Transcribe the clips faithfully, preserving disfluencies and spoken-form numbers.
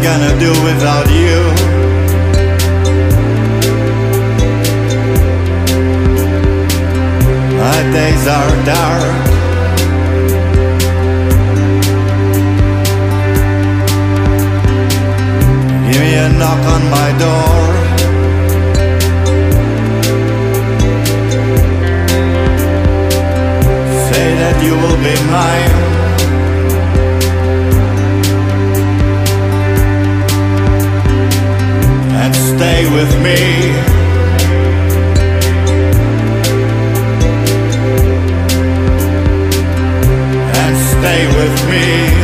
gonna do without you? My days are dark. Give me a knock on my door. Say that you will be mine. And stay with me. And stay with me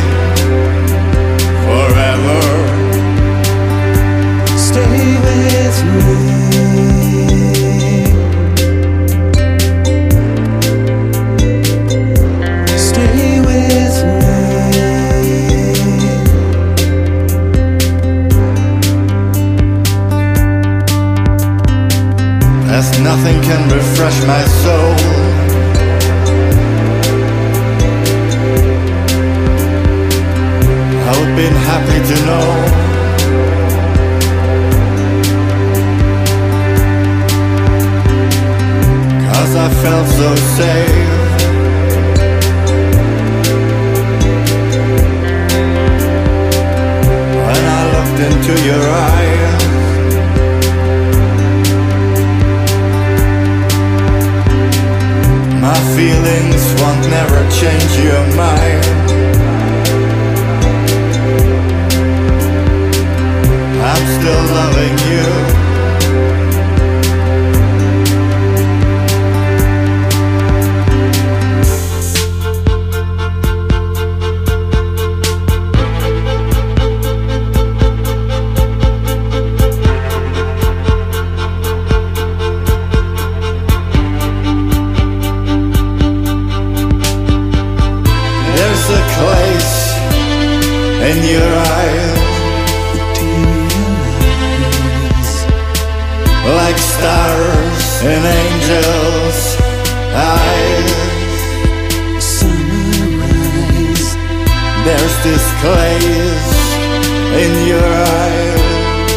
forever. Stay with me. Stay with me. As nothing can refresh my soul. I would been happy to know I felt so safe. When I looked into your eyes, my feelings won't never change your mind. I'm still loving you. There's a place in your eyes, like stars in angels' eyes. Sunrise. There's this place in your eyes,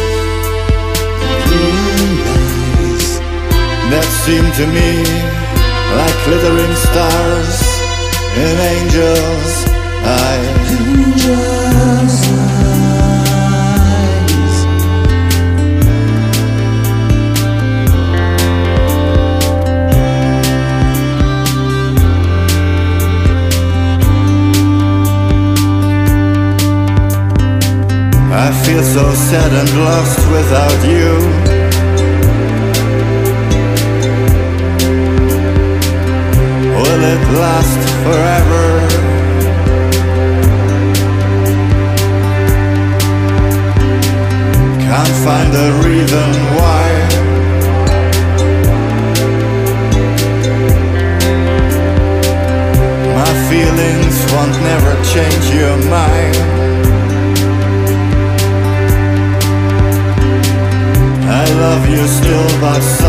Realize. that seem to me like glittering stars in angels' eyes. Angels' eyes. I feel so sad and lost without you. Will it last forever? Can't find a reason why. My feelings won't never change your mind. I love you still, but